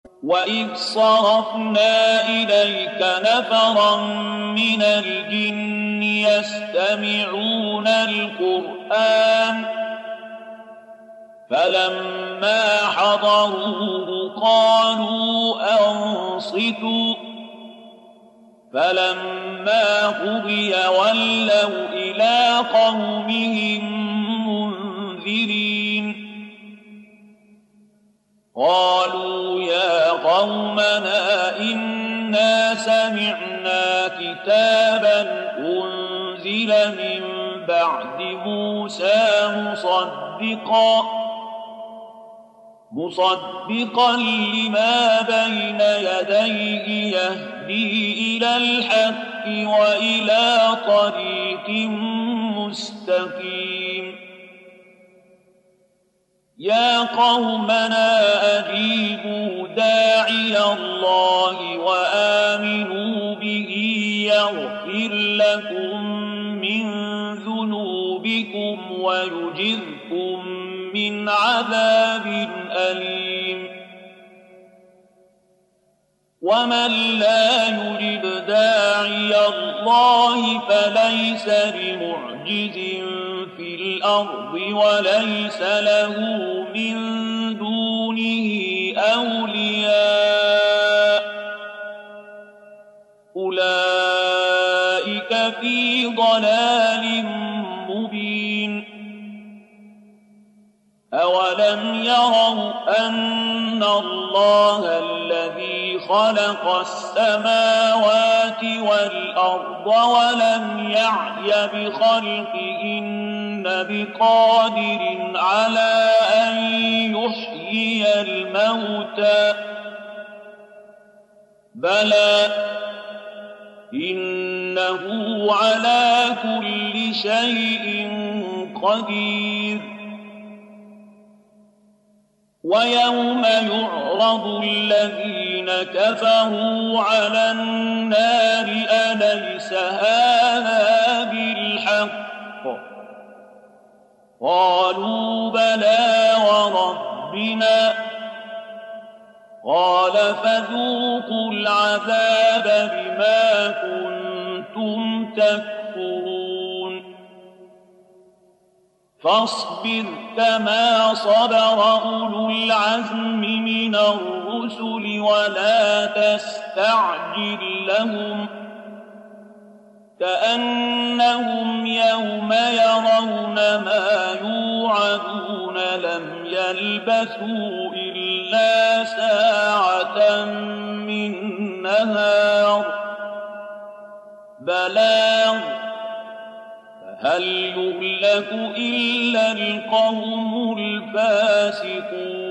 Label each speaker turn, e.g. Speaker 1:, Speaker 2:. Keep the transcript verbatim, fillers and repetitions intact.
Speaker 1: وَإِذْ صَرَفْنَا إِلَيْكَ نَفَرًا مِنَ الْجِنِّ يَسْتَمِعُونَ الْقُرْآنَ فَلَمَّا حَضَرُوهُ قَالُوا أَنصِتُوا فَلَمَّا قُضِيَ وَلَّوْا إِلَىٰ قَوْمِهِم مُّنذِرِينَ قَالُوا يَا قَوْمَنَا إِنَّا سَمِعْنَا كِتَابًا أُنزِلَ مِن بَعْدِ مُوسَىٰ مُصَدِّقًا مصدقا لما بين يديه يهدي إلى الحق وإلى طريق مستقيم يا قومنا أجيبوا داعي الله وآمنوا به يغفر لكم من ذنوبكم ويجركم من عذاب أليم ومن لا يجب داعي الله فليس بمعجز في الأرض وليس له من دونه أولياء أولئك في ضلال مبين أولم يروا أن الله الذي خلق السماوات والأرض ولم يعي بخلقهن بقادر على أن يحيي الموتى بلى إنه على كل شيء قدير ويوم يعرض الذين كفروا على النار أليس هذا بالحق قالوا بلى وربنا قال فذوقوا العذاب بما كنتم تكفرون فاصبر كما صبر أولو العزم من الرسل ولا تستعجل لهم كأنهم يوم يرون ما يوعدون لم يلبثوا إلا ساعة من نهار بلاغ هل يهلك إلا القوم الفاسقون